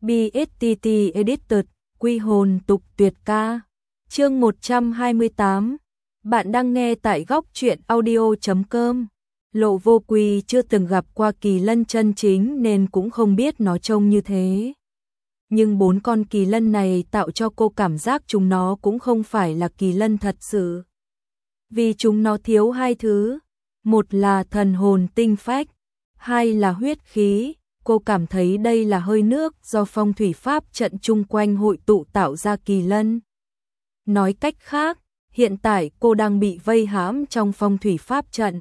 BSTT Edited, Quy hồn tục tuyệt ca. Chương 128. Bạn đang nghe tại góc truyện audio.com. Lộ Vô Quy chưa từng gặp qua kỳ lân chân chính nên cũng không biết nó trông như thế. Nhưng 4 con kỳ lân này tạo cho cô cảm giác chúng nó cũng không phải là kỳ lân thật sự. Vì chúng nó thiếu hai thứ. Một là thần hồn tinh phách, hai là huyết khí. Cô cảm thấy đây là hơi nước do phong thủy pháp trận chung quanh hội tụ tạo ra kỳ lân. Nói cách khác, hiện tại cô đang bị vây hãm trong phong thủy pháp trận.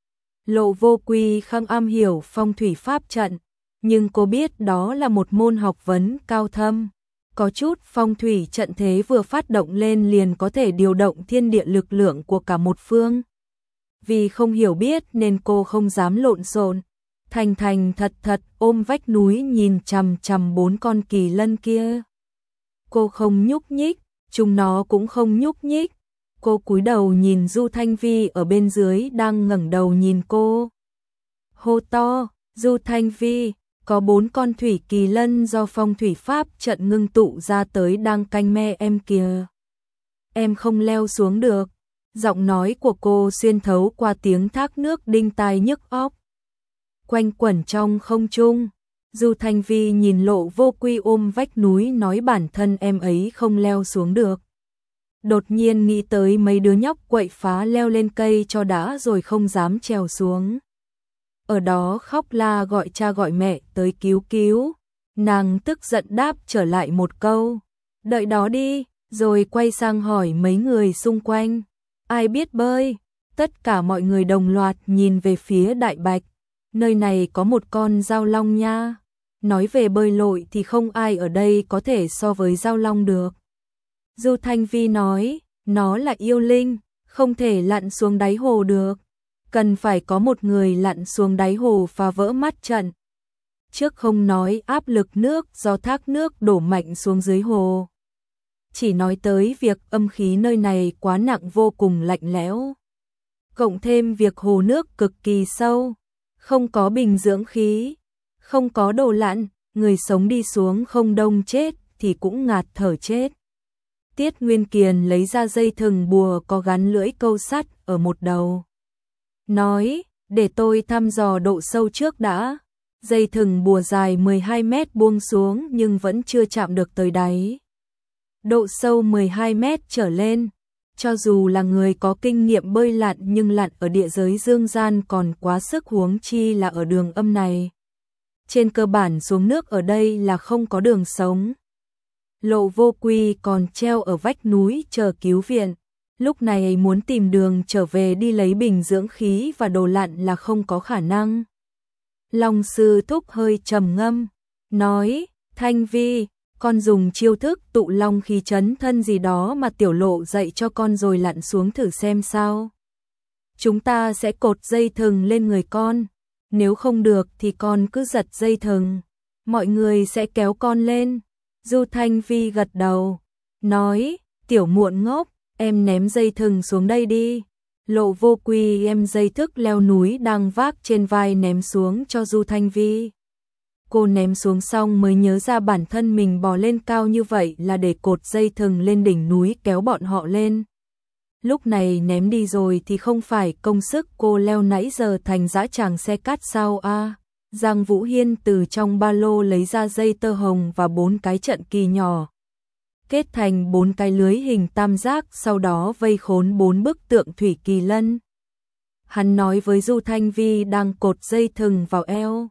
Lộ Vô Quy không am hiểu phong thủy pháp trận, nhưng cô biết đó là một môn học vấn cao thâm. Có chút phong thủy trận thế vừa phát động lên liền có thể điều động thiên địa lực lượng của cả một phương. Vì không hiểu biết nên cô không dám lộn xộn. Thành thành thật thật ôm vách núi nhìn chằm chằm 4 con kỳ lân kia. Cô không nhúc nhích, chúng nó cũng không nhúc nhích. Cô cúi đầu nhìn Du Thanh Vi ở bên dưới đang ngẩng đầu nhìn cô. Hô to, Du Thanh Vi, có 4 con thủy kỳ lân do phong thủy pháp trận ngưng tụ ra tới đang canh me em kìa. Em không leo xuống được. Giọng nói của cô xuyên thấu qua tiếng thác nước đinh tai nhức óc. Quanh quẩn trong không trung, Du Thanh Vi nhìn Lộ Vô Quy ôm vách núi nói bản thân em ấy không leo xuống được. Đột nhiên nghĩ tới mấy đứa nhóc quậy phá leo lên cây cho đã rồi không dám trèo xuống. Ở đó khóc la gọi cha gọi mẹ tới cứu cứu. Nàng tức giận đáp trở lại một câu, đợi đó đi, rồi quay sang hỏi mấy người xung quanh. Ai biết bơi? Tất cả mọi người đồng loạt nhìn về phía Đại Bạch. Nơi này có một con dao long nha. Nói về bơi lội thì không ai ở đây có thể so với dao long được. Du Thanh Vi nói, nó là yêu linh, không thể lặn xuống đáy hồ được. Cần phải có một người lặn xuống đáy hồ phá vỡ mắt trận. Trước không nói áp lực nước do thác nước đổ mạnh xuống dưới hồ. Chỉ nói tới việc âm khí nơi này quá nặng vô cùng lạnh lẽo. Cộng thêm việc hồ nước cực kỳ sâu. Không có bình dưỡng khí, không có đồ lặn, người sống đi xuống không đông chết thì cũng ngạt thở chết. Tiết Nguyên Kiền lấy ra dây thừng bùa có gắn lưỡi câu sắt ở một đầu. Nói, để tôi thăm dò độ sâu trước đã. Dây thừng bùa dài 12 mét buông xuống nhưng vẫn chưa chạm được tới đáy. Độ sâu 12 mét trở lên. Cho dù là người có kinh nghiệm bơi lặn nhưng lặn ở địa giới dương gian còn quá sức huống chi là ở đường âm này. Trên cơ bản xuống nước ở đây là không có đường sống. Lộ Vô Quy còn treo ở vách núi chờ cứu viện. Lúc này muốn tìm đường trở về đi lấy bình dưỡng khí và đồ lặn là không có khả năng. Long sư thúc hơi trầm ngâm, nói, Thanh Vi, con dùng chiêu thức tụ long khí chấn thân gì đó mà tiểu Lộ dạy cho con rồi lặn xuống thử xem sao. Chúng ta sẽ cột dây thừng lên người con, nếu không được thì con cứ giật dây thừng, mọi người sẽ kéo con lên. Du Thanh Vi gật đầu, nói, tiểu muộn ngốc, em ném dây thừng xuống đây đi. Lộ Vô Quy em dây thức leo núi đang vác trên vai ném xuống cho Du Thanh Vi. Cô ném xuống xong mới nhớ ra bản thân mình bò lên cao như vậy là để cột dây thừng lên đỉnh núi kéo bọn họ lên. Lúc này ném đi rồi thì không phải công sức cô leo nãy giờ thành dã tràng xe cát sao a? Giang Vũ Hiên từ trong ba lô lấy ra dây tơ hồng và 4 cái trận kỳ nhỏ. Kết thành 4 cái lưới hình tam giác sau đó vây khốn 4 bức tượng thủy kỳ lân. Hắn nói với Du Thanh Vi đang cột dây thừng vào eo.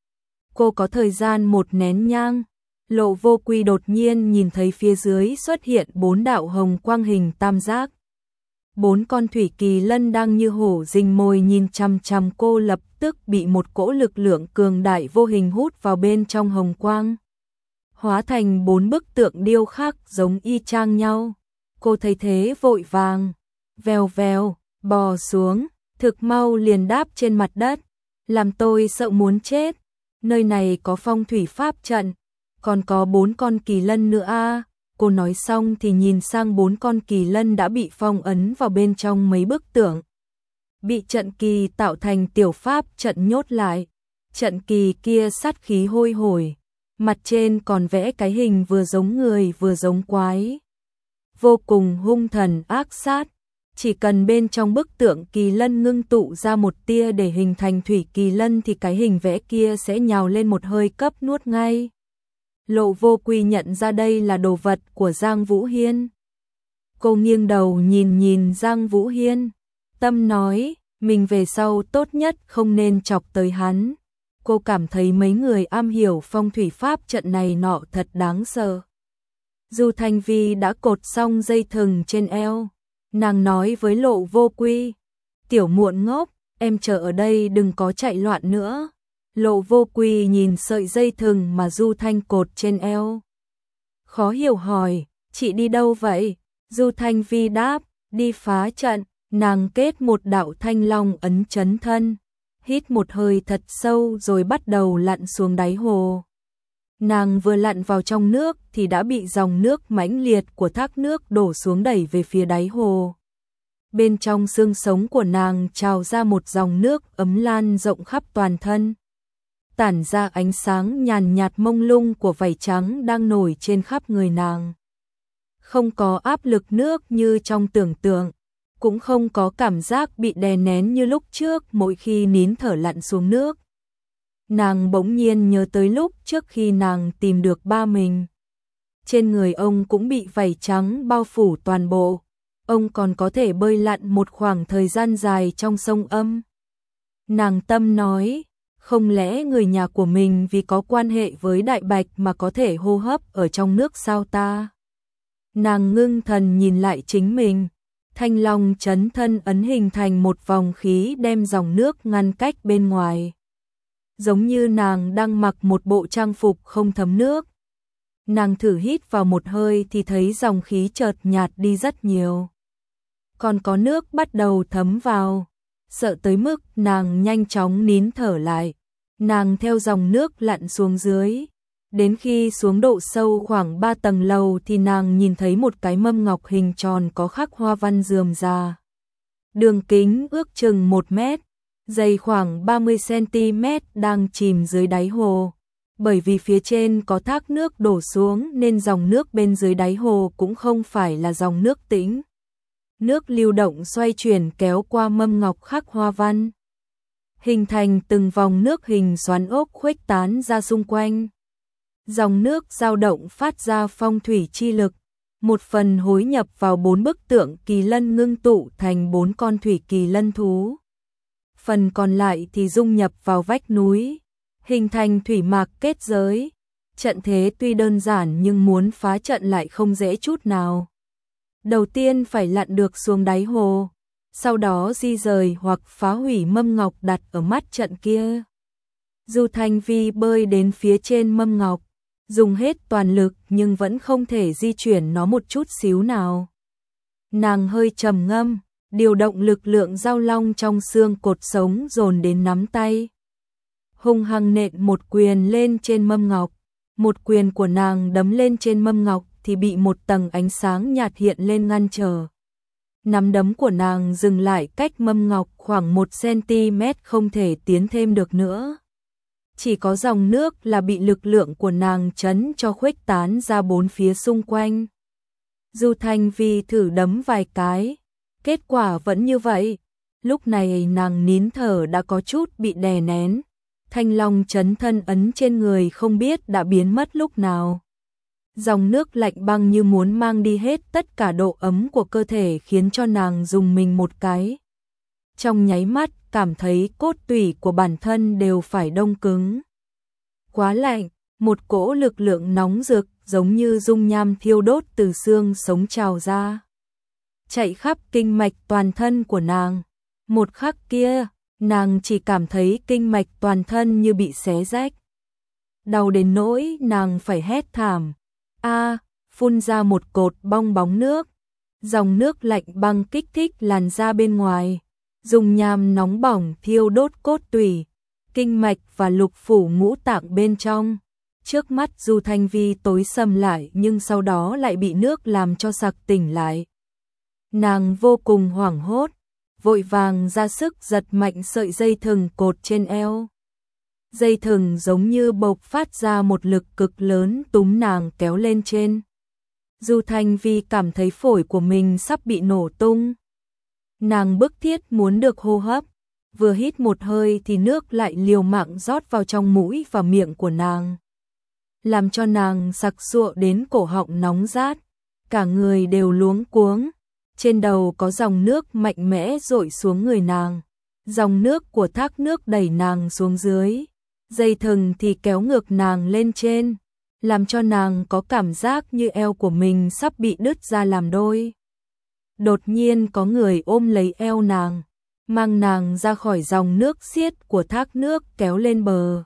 Cô có thời gian 1 nén nhang. Lộ Vô Quy đột nhiên nhìn thấy phía dưới xuất hiện 4 đạo hồng quang hình tam giác. 4 con thủy kỳ lân đang như hổ rình mồi nhìn chằm chằm cô, lập tức bị một cỗ lực lượng cường đại vô hình hút vào bên trong hồng quang. Hóa thành 4 bức tượng điêu khắc giống y chang nhau. Cô thấy thế vội vàng, vèo vèo, bò xuống, thực mau liền đáp trên mặt đất. Làm tôi sợ muốn chết. Nơi này có phong thủy pháp trận, còn có 4 con kỳ lân nữa a. Cô nói xong thì nhìn sang 4 con kỳ lân đã bị phong ấn vào bên trong mấy bức tượng. Bị trận kỳ tạo thành tiểu pháp trận nhốt lại. Trận kỳ kia sát khí hôi hổi, mặt trên còn vẽ cái hình vừa giống người vừa giống quái. Vô cùng hung thần ác sát, chỉ cần bên trong bức tượng kỳ lân ngưng tụ ra một tia để hình thành thủy kỳ lân thì cái hình vẽ kia sẽ nhào lên một hơi cấp nuốt ngay. Lộ Vô Quy nhận ra đây là đồ vật của Giang Vũ Hiên. Cô nghiêng đầu nhìn Giang Vũ Hiên, tâm nói, mình về sau tốt nhất không nên chọc tới hắn. Cô cảm thấy mấy người am hiểu phong thủy pháp trận này nọ thật đáng sợ. Du Thanh Vi đã cột xong dây thừng trên eo, nàng nói với Lộ Vô Quy, tiểu muộn ngốc, em chờ ở đây đừng có chạy loạn nữa. Lộ Vô Quy nhìn sợi dây thừng mà Du Thanh cột trên eo, khó hiểu hỏi, chị đi đâu vậy? Du Thanh Vi đáp, đi phá trận. Nàng kết một đạo thanh long ấn chấn thân, hít một hơi thật sâu rồi bắt đầu lặn xuống đáy hồ. Nàng vừa lặn vào trong nước thì đã bị dòng nước mãnh liệt của thác nước đổ xuống đẩy về phía đáy hồ. Bên trong xương sống của nàng trào ra một dòng nước ấm lan rộng khắp toàn thân, tản ra ánh sáng nhàn nhạt mông lung của vảy trắng đang nổi trên khắp người nàng. Không có áp lực nước như trong tưởng tượng, cũng không có cảm giác bị đè nén như lúc trước mỗi khi nín thở lặn xuống nước. Nàng bỗng nhiên nhớ tới lúc trước khi nàng tìm được ba mình. Trên người ông cũng bị vảy trắng bao phủ toàn bộ, ông còn có thể bơi lặn một khoảng thời gian dài trong sông Âm. Nàng tâm nói, không lẽ người nhà của mình vì có quan hệ với Đại Bạch mà có thể hô hấp ở trong nước sao ta? Nàng ngưng thần nhìn lại chính mình. Thanh long chấn thân ấn hình thành một vòng khí đem dòng nước ngăn cách bên ngoài. Giống như nàng đang mặc một bộ trang phục không thấm nước. Nàng thử hít vào một hơi thì thấy dòng khí chợt nhạt đi rất nhiều. Còn có nước bắt đầu thấm vào. Sợ tới mức nàng nhanh chóng nín thở lại. Nàng theo dòng nước lặn xuống dưới. Đến khi xuống độ sâu khoảng 3 tầng lầu thì nàng nhìn thấy một cái mâm ngọc hình tròn có khắc hoa văn rườm rà. Đường kính ước chừng 1 mét, dày khoảng 30 cm đang chìm dưới đáy hồ. Bởi vì phía trên có thác nước đổ xuống nên dòng nước bên dưới đáy hồ cũng không phải là dòng nước tĩnh. Nước lưu động xoay chuyển kéo qua mâm ngọc khắc hoa văn, hình thành từng vòng nước hình xoắn ốc khuếch tán ra xung quanh. Dòng nước dao động phát ra phong thủy chi lực, một phần hối nhập vào 4 bức tượng kỳ lân ngưng tụ thành 4 con thủy kỳ lân thú. Phần còn lại thì dung nhập vào vách núi, hình thành thủy mạc kết giới. Trận thế tuy đơn giản nhưng muốn phá trận lại không dễ chút nào. Đầu tiên phải lặn được xuống đáy hồ, sau đó di rời hoặc phá hủy mâm ngọc đặt ở mắt trận kia. Du Thanh Vi bơi đến phía trên mâm ngọc, dùng hết toàn lực nhưng vẫn không thể di chuyển nó một chút xíu nào. Nàng hơi trầm ngâm, điều động lực lượng giao long trong xương cột sống dồn đến nắm tay. Hung hăng nện một quyền lên trên mâm ngọc. Một quyền của nàng đấm lên trên mâm ngọc thì bị một tầng ánh sáng nhạt hiện lên ngăn trở. Nắm đấm của nàng dừng lại cách mâm ngọc khoảng 1 cm không thể tiến thêm được nữa. Chỉ có dòng nước là bị lực lượng của nàng chấn cho khuếch tán ra 4 phía xung quanh. Du Thanh Vi thử đấm vài cái, kết quả vẫn như vậy. Lúc này nàng nín thở đã có chút bị đè nén. Thanh long chấn thân ấn trên người không biết đã biến mất lúc nào. Dòng nước lạnh băng như muốn mang đi hết tất cả độ ấm của cơ thể khiến cho nàng rùng mình một cái. Trong nháy mắt cảm thấy cốt tủy của bản thân đều phải đông cứng. Quá lạnh, một cỗ lực lượng nóng rực giống như dung nham thiêu đốt từ xương sống trào ra, chạy khắp kinh mạch toàn thân của nàng. Một khắc kia, nàng chỉ cảm thấy kinh mạch toàn thân như bị xé rách. Đau đến nỗi nàng phải hét thảm. Phun ra một cột bong bóng nước. Dòng nước lạnh băng kích thích làn da bên ngoài, dùng nham nóng bỏng thiêu đốt cốt tủy, kinh mạch và lục phủ ngũ tạng bên trong. Trước mắt Du Thanh Vi tối sầm lại nhưng sau đó lại bị nước làm cho sặc tỉnh lại. Nàng vô cùng hoảng hốt, vội vàng ra sức giật mạnh sợi dây thừng cột trên eo. Dây thừng giống như bộc phát ra một lực cực lớn túm nàng kéo lên trên. Du Thanh Vi cảm thấy phổi của mình sắp bị nổ tung. Nàng bức thiết muốn được hô hấp, vừa hít một hơi thì nước lại liều mạng rót vào trong mũi và miệng của nàng, làm cho nàng sặc sụa đến cổ họng nóng rát, cả người đều luống cuống. Trên đầu có dòng nước mạnh mẽ dội xuống người nàng, dòng nước của thác nước đẩy nàng xuống dưới, dây thừng thì kéo ngược nàng lên trên, làm cho nàng có cảm giác như eo của mình sắp bị đứt ra làm đôi. Đột nhiên có người ôm lấy eo nàng, mang nàng ra khỏi dòng nước xiết của thác nước kéo lên bờ.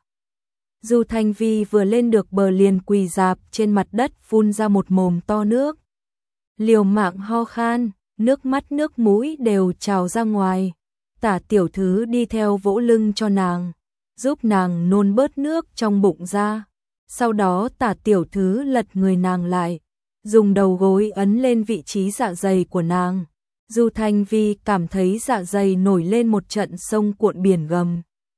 Du Thanh Vi vừa lên được bờ liền quỳ rạp trên mặt đất phun ra một mồm to nước. Liều mạng ho khan, nước mắt nước mũi đều trào ra ngoài. Tả tiểu thứ đi theo vỗ lưng cho nàng, giúp nàng nôn bớt nước trong bụng ra. Sau đó Tả tiểu thứ lật người nàng lại, dùng đầu gối ấn lên vị trí dạ dày của nàng. Du Thanh Vi cảm thấy dạ dày nổi lên một trận sông cuộn biển gầm.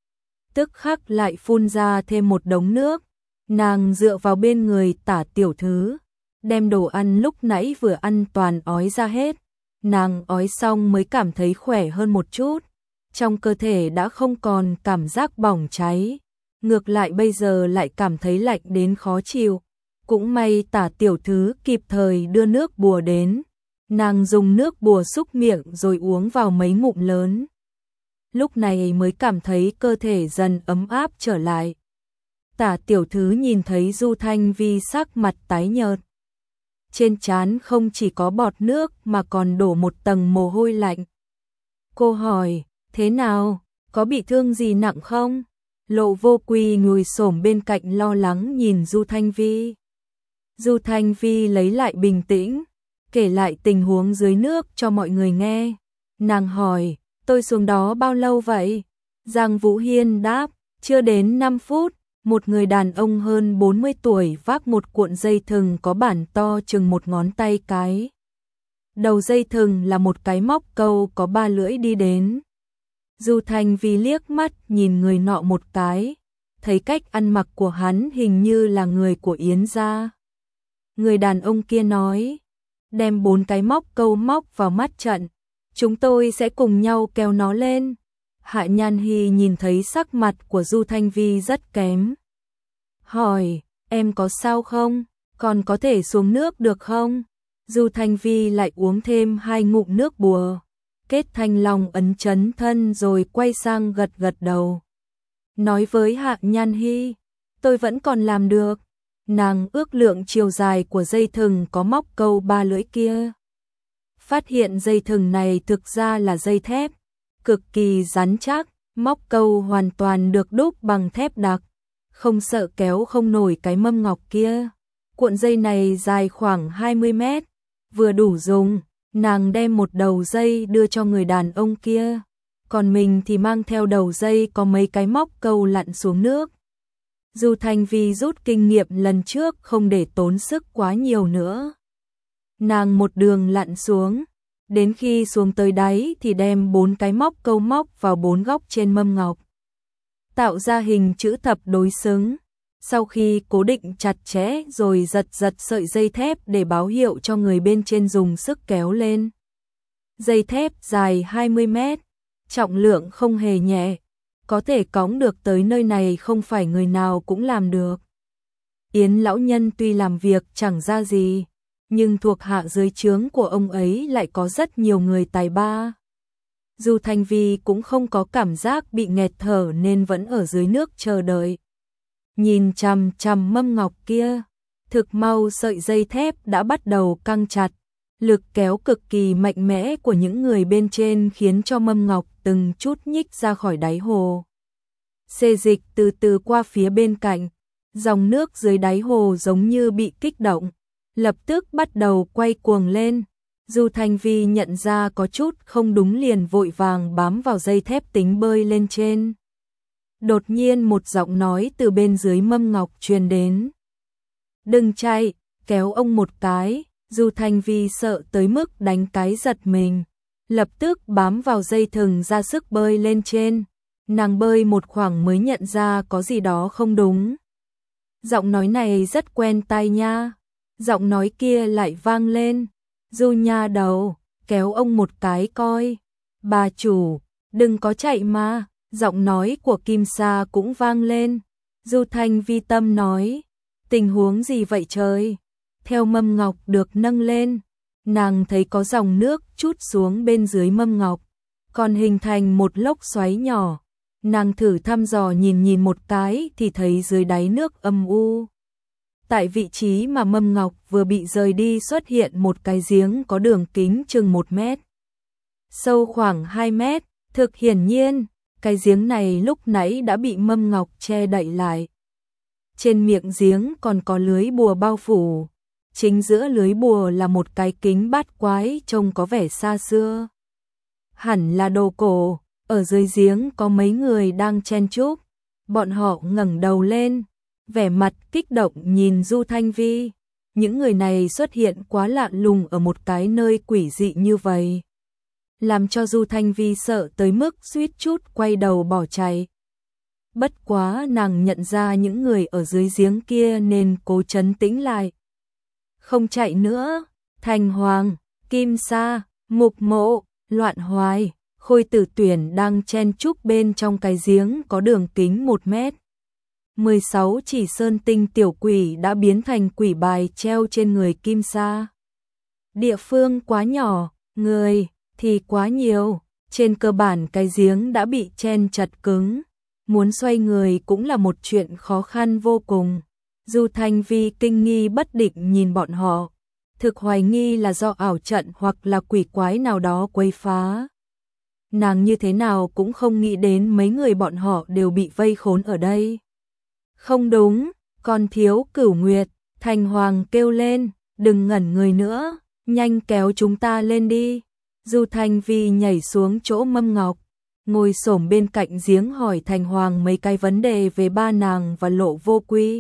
Tức khắc lại phun ra thêm một đống nước. Nàng dựa vào bên người Tả tiểu thứ, đem đồ ăn lúc nãy vừa ăn toàn ói ra hết. Nàng ói xong mới cảm thấy khỏe hơn một chút. Trong cơ thể đã không còn cảm giác bỏng cháy. Ngược lại bây giờ lại cảm thấy lạnh đến khó chịu. Cũng may Tả tiểu thứ kịp thời đưa nước bùa đến. Nàng dùng nước bùa xúc miệng rồi uống vào mấy ngụm lớn. Lúc này mới cảm thấy cơ thể dần ấm áp trở lại. Tả tiểu thứ nhìn thấy Du Thanh Vi sắc mặt tái nhợt. Trên trán không chỉ có bọt nước mà còn đổ một tầng mồ hôi lạnh. Cô hỏi, thế nào, có bị thương gì nặng không? Lộ Vô Quy ngồi xổm bên cạnh lo lắng nhìn Du Thanh Vi. Du Thanh Vi lấy lại bình tĩnh, kể lại tình huống dưới nước cho mọi người nghe. Nàng hỏi, tôi xuống đó bao lâu vậy? Giang Vũ Hiên đáp, chưa đến 5 phút. Một người đàn ông hơn 40 tuổi vác một cuộn dây thừng có bản to chừng một ngón tay cái. Đầu dây thừng là một cái móc câu có 3 lưỡi đi đến. Du Thanh Vi liếc mắt nhìn người nọ một cái, thấy cách ăn mặc của hắn hình như là người của Yến gia. Người đàn ông kia nói, đem 4 cái móc câu móc vào mắt trận, chúng tôi sẽ cùng nhau kéo nó lên. Hạ Nhan Hy nhìn thấy sắc mặt của Du Thanh Vi rất kém. Hỏi, em có sao không? Còn có thể xuống nước được không? Du Thanh Vi lại uống thêm 2 ngụm nước bùa. Kết Thanh Long ấn chấn thân rồi quay sang gật gật đầu. Nói với Hạ Nhan Hy, tôi vẫn còn làm được. Nàng ước lượng chiều dài của dây thừng có móc câu 3 lưỡi kia. Phát hiện dây thừng này thực ra là dây thép, cực kỳ rắn chắc, móc câu hoàn toàn được đúc bằng thép đặc, không sợ kéo không nổi cái mâm ngọc kia. Cuộn dây này dài khoảng 20 mét, vừa đủ dùng. Nàng đem một đầu dây đưa cho người đàn ông kia, còn mình thì mang theo đầu dây có mấy cái móc câu lặn xuống nước. Du Thanh Vi rút kinh nghiệm lần trước không để tốn sức quá nhiều nữa. Nàng một đường lặn xuống, đến khi xuống tới đáy thì đem 4 cái móc câu móc vào 4 góc trên mâm ngọc, tạo ra hình chữ thập đối xứng. Sau khi cố định chặt chẽ rồi giật giật sợi dây thép để báo hiệu cho người bên trên dùng sức kéo lên. Dây thép dài 20 mét, trọng lượng không hề nhẹ, có thể cõng được tới nơi này không phải người nào cũng làm được. Yến lão nhân tuy làm việc chẳng ra gì, nhưng thuộc hạ dưới trướng của ông ấy lại có rất nhiều người tài ba. Du Thanh Vi cũng không có cảm giác bị nghẹt thở nên vẫn ở dưới nước chờ đợi. Nhìn chằm chằm mâm ngọc kia, thực mau sợi dây thép đã bắt đầu căng chặt, lực kéo cực kỳ mạnh mẽ của những người bên trên khiến cho mâm ngọc từng chút nhích ra khỏi đáy hồ. Xê dịch từ từ qua phía bên cạnh, dòng nước dưới đáy hồ giống như bị kích động, lập tức bắt đầu quay cuồng lên. Du Thanh Vi nhận ra có chút không đúng liền vội vàng bám vào dây thép tính bơi lên trên. Đột nhiên một giọng nói từ bên dưới mâm ngọc truyền đến. Đừng chạy, kéo ông một cái. Du Thanh Vi sợ tới mức đánh cái giật mình, lập tức bám vào dây thừng ra sức bơi lên trên. Nàng bơi một khoảng mới nhận ra có gì đó không đúng. Giọng nói này rất quen tai nha. Giọng nói kia lại vang lên. Du nha đầu, kéo ông một cái coi. Bà chủ, đừng có chạy mà. Giọng nói của Kim Sa cũng vang lên. Du Thanh Vi tâm nói. Tình huống gì vậy trời? Theo mâm ngọc được nâng lên, nàng thấy có dòng nước trút xuống bên dưới mâm ngọc, còn hình thành một lốc xoáy nhỏ. Nàng thử thăm dò nhìn một cái thì thấy dưới đáy nước âm u. Tại vị trí mà mâm ngọc vừa bị rời đi xuất hiện một cái giếng có đường kính chừng 1 mét, sâu khoảng 2 mét. Thực hiển nhiên, cái giếng này lúc nãy đã bị mâm ngọc che đậy lại. Trên miệng giếng còn có lưới bùa bao phủ. Chính giữa lưới bùa là một cái kính bát quái trông có vẻ xa xưa. Hẳn là đồ cổ. Ở dưới giếng có mấy người đang chen chúc. Bọn họ ngẩng đầu lên, vẻ mặt kích động nhìn Du Thanh Vi. Những người này xuất hiện quá lạ lùng ở một cái nơi quỷ dị như vậy, làm cho Du Thanh Vi sợ tới mức suýt chút quay đầu bỏ chạy. Bất quá nàng nhận ra những người ở dưới giếng kia nên cố trấn tĩnh lại. Không chạy nữa. Thành Hoàng, Kim Sa, Mục Mộ, Loạn Hoài, Khôi Tử Tuyển đang chen chúc bên trong cái giếng có đường kính 1 mét. 16 chỉ sơn tinh tiểu quỷ đã biến thành quỷ bài treo trên người Kim Sa. Địa phương quá nhỏ, người thì quá nhiều. Trên cơ bản cái giếng đã bị chen chặt cứng. Muốn xoay người cũng là một chuyện khó khăn vô cùng. Du Thanh Vi kinh nghi bất định nhìn bọn họ, thực hoài nghi là do ảo trận hoặc là quỷ quái nào đó quấy phá. Nàng như thế nào cũng không nghĩ đến mấy người bọn họ đều bị vây khốn ở đây. Không đúng, còn thiếu Cửu Nguyệt. Thành Hoàng kêu lên, đừng ngẩn người nữa, nhanh kéo chúng ta lên đi. Du Thanh Vi nhảy xuống chỗ mâm ngọc, ngồi xổm bên cạnh giếng hỏi Thành Hoàng mấy cái vấn đề về ba nàng và Lộ Vô Quy.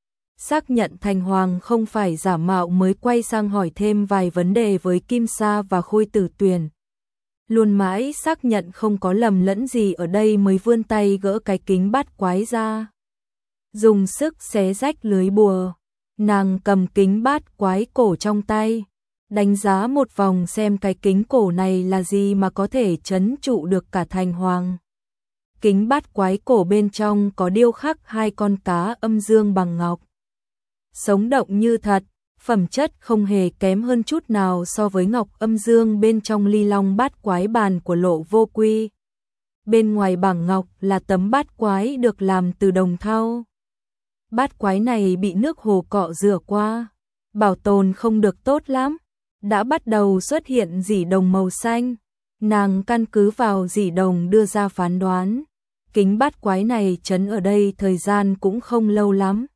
Xác nhận Thành Hoàng không phải giả mạo mới quay sang hỏi thêm vài vấn đề với Kim Sa và Khôi Tử Tuyền. Luôn mãi xác nhận không có lầm lẫn gì ở đây mới vươn tay gỡ cái kính bát quái ra. Dùng sức xé rách lưới bùa, nàng cầm kính bát quái cổ trong tay, đánh giá một vòng xem cái kính cổ này là gì mà có thể trấn trụ được cả Thành Hoàng. Kính bát quái cổ bên trong có điêu khắc 2 con cá âm dương bằng ngọc, sống động như thật, phẩm chất không hề kém hơn chút nào so với ngọc âm dương bên trong ly long bát quái bàn của Lộ Vô Quy. Bên ngoài bảng ngọc là tấm bát quái được làm từ đồng thau. Bát quái này bị nước hồ cọ rửa qua, bảo tồn không được tốt lắm, đã bắt đầu xuất hiện rỉ đồng màu xanh. Nàng căn cứ vào rỉ đồng đưa ra phán đoán, kính bát quái này trấn ở đây thời gian cũng không lâu lắm.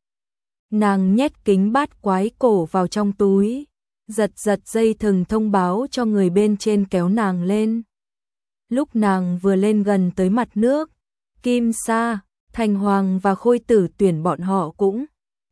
Nàng nhét kính bát quái cổ vào trong túi, giật dây thừng thông báo cho người bên trên kéo nàng lên. Lúc nàng vừa lên gần tới mặt nước, Kim Sa, Thành Hoàng và Khôi Tử Tuyển bọn họ cũng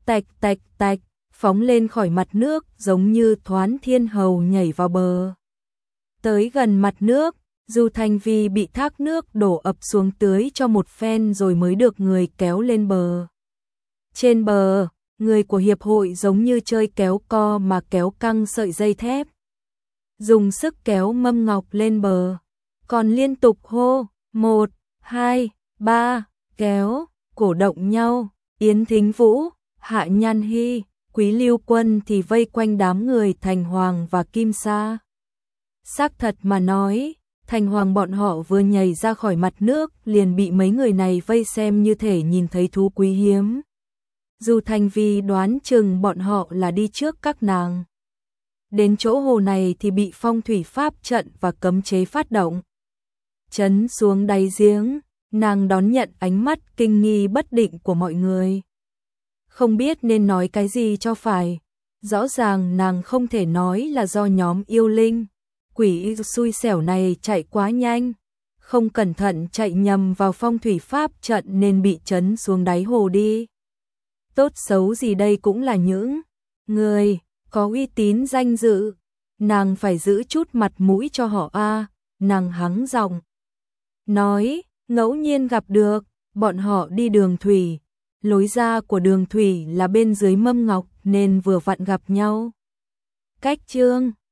tạch phóng lên khỏi mặt nước giống như Thoán Thiên Hầu nhảy vào bờ. Tới gần mặt nước, Du Thanh Vi bị thác nước đổ ập xuống tưới cho một phen rồi mới được người kéo lên bờ. Trên bờ, người của hiệp hội giống như chơi kéo co mà kéo căng sợi dây thép, dùng sức kéo mâm ngọc lên bờ, còn liên tục hô 1, 2, 3, kéo, cổ động nhau. Yến Thính Vũ, Hạ Nhan Hy, Quý Lưu Quân thì vây quanh đám người Thành Hoàng và Kim Sa. Xác thật mà nói, Thành Hoàng bọn họ vừa nhảy ra khỏi mặt nước liền bị mấy người này vây xem như thể nhìn thấy thú quý hiếm. Du Thanh Vi đoán chừng bọn họ là đi trước các nàng. Đến chỗ hồ này thì bị phong thủy pháp trận và cấm chế phát động. Chấn xuống đáy giếng, nàng đón nhận ánh mắt kinh nghi bất định của mọi người. Không biết nên nói cái gì cho phải. Rõ ràng nàng không thể nói là do nhóm yêu linh, quỷ xui xẻo này chạy quá nhanh, không cẩn thận chạy nhầm vào phong thủy pháp trận nên bị chấn xuống đáy hồ đi. Tốt xấu gì đây cũng là những người có uy tín danh dự, nàng phải giữ chút mặt mũi cho họ a. Nàng hắng giọng nói, ngẫu nhiên gặp được, bọn họ đi đường thủy, lối ra của đường thủy là bên dưới mâm ngọc nên vừa vặn gặp nhau. Cách Chương